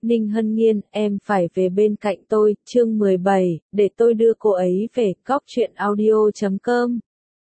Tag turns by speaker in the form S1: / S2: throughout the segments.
S1: Ninh Hân Nghiên, em phải về bên cạnh tôi, chương 17, để tôi đưa cô ấy về, góc truyện audio.com.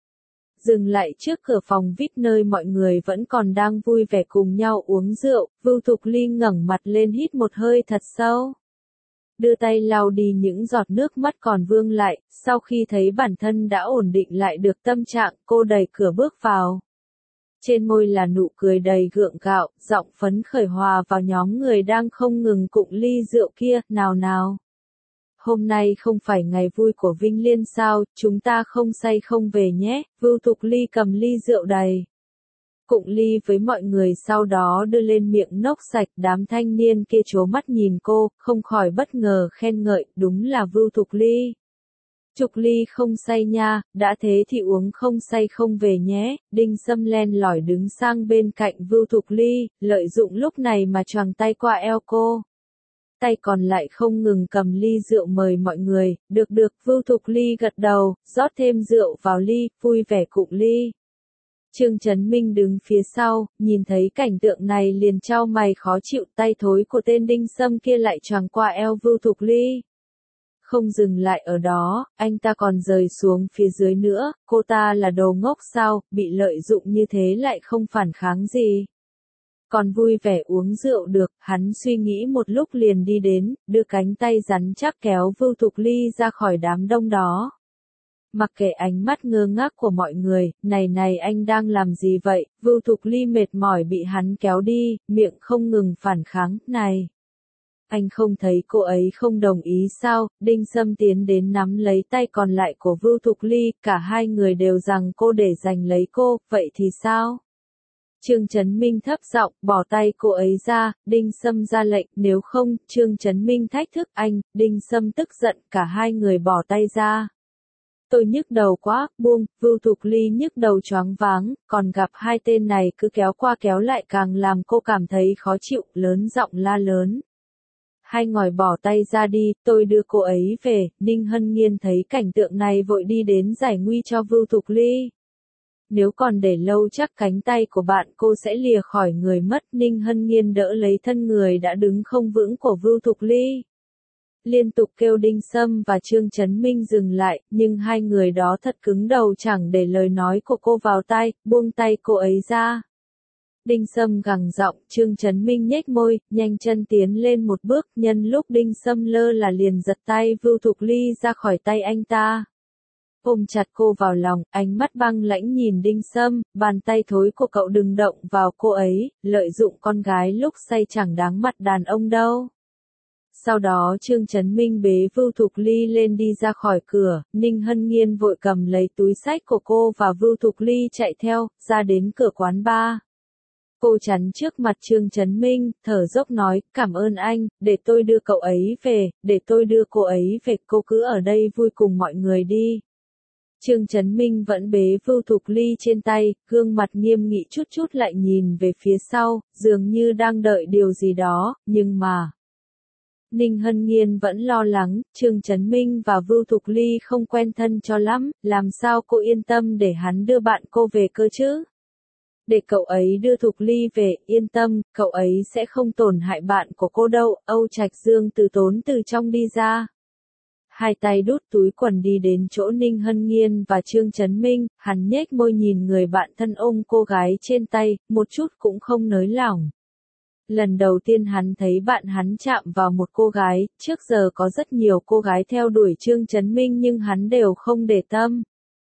S1: Dừng lại trước cửa phòng VIP nơi mọi người vẫn còn đang vui vẻ cùng nhau uống rượu, Vưu Thục Ly ngẩng mặt lên hít một hơi thật sâu. Đưa tay lau đi những giọt nước mắt còn vương lại, sau khi thấy bản thân đã ổn định lại được tâm trạng, cô đẩy cửa bước vào. Trên môi là nụ cười đầy gượng gạo, giọng phấn khởi hòa vào nhóm người đang không ngừng cụng ly rượu kia, nào nào. Hôm nay không phải ngày vui của Vinh Liên sao, chúng ta không say không về nhé, Vưu Thục Ly cầm ly rượu đầy. Cụng ly với mọi người sau đó đưa lên miệng nốc sạch, đám thanh niên kia trố mắt nhìn cô, không khỏi bất ngờ khen ngợi, đúng là Vưu Thục Ly. Thục Ly không say nha, đã thế thì uống không say không về nhé, Đinh Sâm len lỏi đứng sang bên cạnh Vưu Thục Ly, lợi dụng lúc này mà choàng tay qua eo cô. Tay còn lại không ngừng cầm ly rượu mời mọi người, được, Vưu Thục Ly gật đầu, rót thêm rượu vào ly, vui vẻ cụng ly. Trương Chấn Minh đứng phía sau, nhìn thấy cảnh tượng này liền chau mày khó chịu, tay thối của tên Đinh Sâm kia lại choàng qua eo Vưu Thục Ly. Không dừng lại ở đó, anh ta còn rời xuống phía dưới nữa, cô ta là đồ ngốc sao, bị lợi dụng như thế lại không phản kháng gì. Còn vui vẻ uống rượu được, hắn suy nghĩ một lúc liền đi đến, đưa cánh tay rắn chắc kéo Vưu Thục Ly ra khỏi đám đông đó. Mặc kệ ánh mắt ngơ ngác của mọi người, này anh đang làm gì vậy, Vưu Thục Ly mệt mỏi bị hắn kéo đi, miệng không ngừng phản kháng, này. Anh không thấy cô ấy không đồng ý sao, Đinh Sâm tiến đến nắm lấy tay còn lại của Vưu Thục Ly, cả hai người đều rằng cô để giành lấy cô, vậy thì sao? Trương Chấn Minh thấp giọng, bỏ tay cô ấy ra, Đinh Sâm ra lệnh, nếu không, Trương Chấn Minh thách thức anh, Đinh Sâm tức giận, cả hai người bỏ tay ra. Tôi nhức đầu quá, buông, Vưu Thục Ly nhức đầu choáng váng, còn gặp hai tên này cứ kéo qua kéo lại càng làm cô cảm thấy khó chịu, lớn giọng la lớn. Hai ngòi bỏ tay ra đi, tôi đưa cô ấy về, Ninh Hân Nghiên thấy cảnh tượng này vội đi đến giải nguy cho Vưu Thục Ly. Nếu còn để lâu chắc cánh tay của bạn cô sẽ lìa khỏi người mất, Ninh Hân Nghiên đỡ lấy thân người đã đứng không vững của Vưu Thục Ly. Liên tục kêu Đinh Sâm và Trương Chấn Minh dừng lại, nhưng hai người đó thật cứng đầu chẳng để lời nói của cô vào tai, buông tay cô ấy ra. Đinh Sâm gằn giọng, Trương Chấn Minh nhếch môi, nhanh chân tiến lên một bước, nhân lúc Đinh Sâm lơ là liền giật tay Vưu Thục Ly ra khỏi tay anh ta. Ôm chặt cô vào lòng, ánh mắt băng lãnh nhìn Đinh Sâm, bàn tay thối của cậu đừng động vào cô ấy, lợi dụng con gái lúc say chẳng đáng mặt đàn ông đâu. Sau đó Trương Chấn Minh bế Vưu Thục Ly lên đi ra khỏi cửa, Ninh Hân Nghiên vội cầm lấy túi xách của cô và Vưu Thục Ly chạy theo, ra đến cửa quán bar. Cô chắn trước mặt Trương Chấn Minh, thở dốc nói, cảm ơn anh, để tôi đưa cậu ấy về, để tôi đưa cô ấy về, cô cứ ở đây vui cùng mọi người đi. Trương Chấn Minh vẫn bế Vưu Thục Ly trên tay, gương mặt nghiêm nghị chút lại nhìn về phía sau, dường như đang đợi điều gì đó, nhưng mà... Ninh Hân Nghiên vẫn lo lắng, Trương Chấn Minh và Vưu Thục Ly không quen thân cho lắm, làm sao cô yên tâm để hắn đưa bạn cô về cơ chứ? Để cậu ấy đưa Thục Ly về, yên tâm, cậu ấy sẽ không tổn hại bạn của cô đâu, Âu Trạch Dương từ tốn từ trong đi ra. Hai tay đút túi quần đi đến chỗ Ninh Hân Nghiên và Trương Chấn Minh, hắn nhếch môi nhìn người bạn thân ôm cô gái trên tay, một chút cũng không nới lỏng. Lần đầu tiên hắn thấy bạn hắn chạm vào một cô gái, trước giờ có rất nhiều cô gái theo đuổi Trương Chấn Minh nhưng hắn đều không để tâm.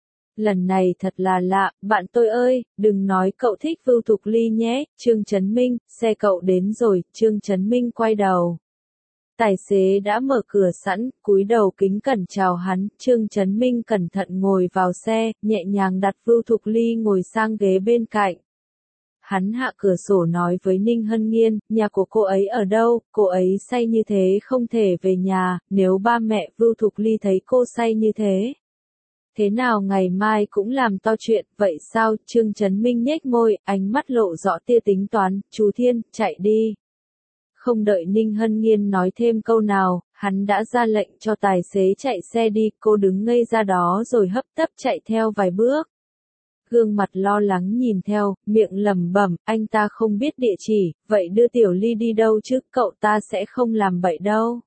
S1: Lần này thật là lạ, bạn tôi ơi, đừng nói cậu thích Vưu Thục Ly nhé, Trương Chấn Minh, xe cậu đến rồi, Trương Chấn Minh quay đầu. Tài xế đã mở cửa sẵn, cúi đầu kính cẩn chào hắn, Trương Chấn Minh cẩn thận ngồi vào xe, nhẹ nhàng đặt Vưu Thục Ly ngồi sang ghế bên cạnh. Hắn hạ cửa sổ nói với Ninh Hân Nghiên, nhà của cô ấy ở đâu, cô ấy say như thế không thể về nhà, nếu ba mẹ Vưu Thục Ly thấy cô say như thế. Thế nào ngày mai cũng làm to chuyện, vậy sao, Trương Chấn Minh nhếch môi, ánh mắt lộ rõ tia tính toán, chú Thiên, chạy đi. Không đợi Ninh Hân Nghiên nói thêm câu nào, hắn đã ra lệnh cho tài xế chạy xe đi, cô đứng ngây ra đó rồi hấp tấp chạy theo vài bước. gương mặt lo lắng nhìn theo, miệng lẩm bẩm, anh ta không biết địa chỉ, vậy đưa Tiểu Ly đi đâu chứ, cậu ta sẽ không làm bậy đâu.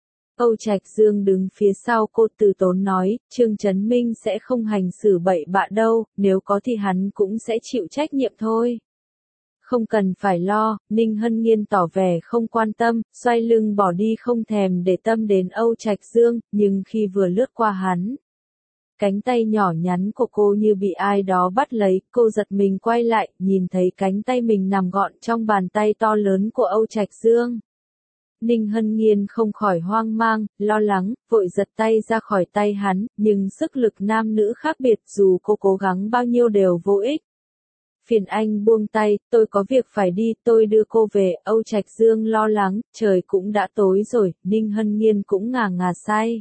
S1: Âu Trạch Dương đứng phía sau cô từ tốn nói, Trương Chấn Minh sẽ không hành xử bậy bạ đâu, nếu có thì hắn cũng sẽ chịu trách nhiệm thôi. Không cần phải lo, Ninh Hân Nghiên tỏ vẻ không quan tâm, xoay lưng bỏ đi không thèm để tâm đến Âu Trạch Dương, nhưng khi vừa lướt qua hắn, cánh tay nhỏ nhắn của cô như bị ai đó bắt lấy, cô giật mình quay lại, nhìn thấy cánh tay mình nằm gọn trong bàn tay to lớn của Âu Trạch Dương. Ninh Hân Nghiên không khỏi hoang mang, lo lắng, vội giật tay ra khỏi tay hắn, nhưng sức lực nam nữ khác biệt dù cô cố gắng bao nhiêu đều vô ích. Phiền anh buông tay, tôi có việc phải đi, tôi đưa cô về, Âu Trạch Dương lo lắng, trời cũng đã tối rồi, Ninh Hân Nghiên cũng ngà ngà say.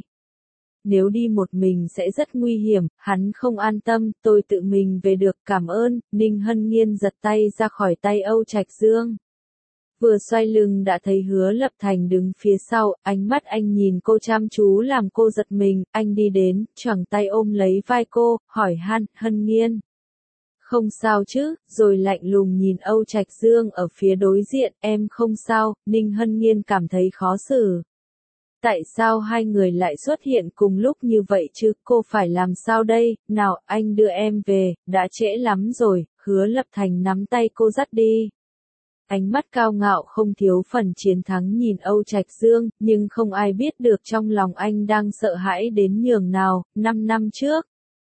S1: Nếu đi một mình sẽ rất nguy hiểm, hắn không an tâm, tôi tự mình về được, cảm ơn, Ninh Hân Nghiên giật tay ra khỏi tay Âu Trạch Dương. Vừa xoay lưng đã thấy Hứa Lập Thành đứng phía sau, ánh mắt anh nhìn cô chăm chú làm cô giật mình, anh đi đến, choàng tay ôm lấy vai cô, hỏi Hân Nghiên. Không sao chứ, rồi lạnh lùng nhìn Âu Trạch Dương ở phía đối diện, em không sao, Ninh Hân Nghiên cảm thấy khó xử. Tại sao hai người lại xuất hiện cùng lúc như vậy chứ, cô phải làm sao đây, nào, anh đưa em về, đã trễ lắm rồi, Hứa Lập Thành nắm tay cô dắt đi. Ánh mắt cao ngạo không thiếu phần chiến thắng nhìn Âu Trạch Dương, nhưng không ai biết được trong lòng anh đang sợ hãi đến nhường nào, 5 năm trước.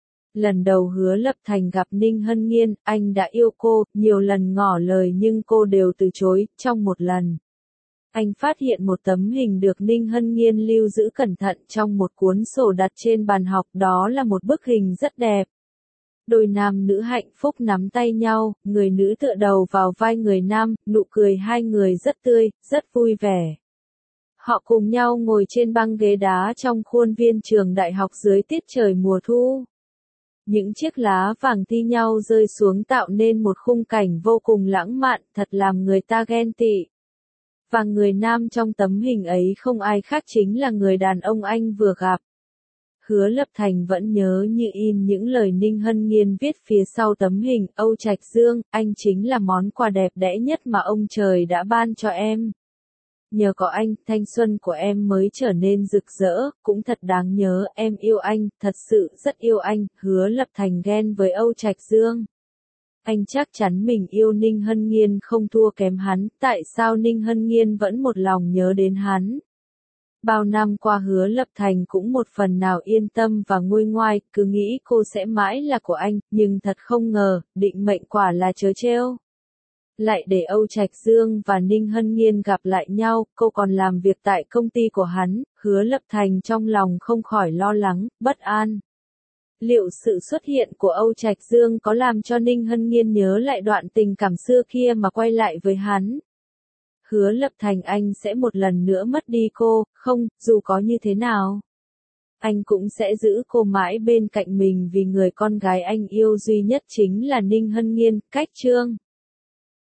S1: Lần đầu Hứa Lập Thành gặp Ninh Hân Nghiên, anh đã yêu cô, nhiều lần ngỏ lời nhưng cô đều từ chối, trong một lần. Anh phát hiện một tấm hình được Ninh Hân Nghiên lưu giữ cẩn thận trong một cuốn sổ đặt trên bàn học, đó là một bức hình rất đẹp. Đôi nam nữ hạnh phúc nắm tay nhau, người nữ tựa đầu vào vai người nam, nụ cười hai người rất tươi, rất vui vẻ. Họ cùng nhau ngồi trên băng ghế đá trong khuôn viên trường đại học dưới tiết trời mùa thu. Những chiếc lá vàng thi nhau rơi xuống tạo nên một khung cảnh vô cùng lãng mạn, thật làm người ta ghen tị. Và người nam trong tấm hình ấy không ai khác chính là người đàn ông anh vừa gặp. Hứa Lập Thành vẫn nhớ như in những lời Ninh Hân Nghiên viết phía sau tấm hình, Âu Trạch Dương, anh chính là món quà đẹp đẽ nhất mà ông trời đã ban cho em. Nhờ có anh, thanh xuân của em mới trở nên rực rỡ, cũng thật đáng nhớ, em yêu anh, thật sự rất yêu anh, Hứa Lập Thành ghen với Âu Trạch Dương. Anh chắc chắn mình yêu Ninh Hân Nghiên không thua kém hắn, tại sao Ninh Hân Nghiên vẫn một lòng nhớ đến hắn? Bao năm qua Hứa Lập Thành cũng một phần nào yên tâm và nguôi ngoai, cứ nghĩ cô sẽ mãi là của anh, nhưng thật không ngờ, định mệnh quả là trớ trêu. Lại để Âu Trạch Dương và Ninh Hân Nghiên gặp lại nhau, cô còn làm việc tại công ty của hắn, Hứa Lập Thành trong lòng không khỏi lo lắng, bất an. Liệu sự xuất hiện của Âu Trạch Dương có làm cho Ninh Hân Nghiên nhớ lại đoạn tình cảm xưa kia mà quay lại với hắn? Hứa Lập Thành anh sẽ một lần nữa mất đi cô, không, dù có như thế nào. Anh cũng sẽ giữ cô mãi bên cạnh mình vì người con gái anh yêu duy nhất chính là Ninh Hân Nghiên, cách chương.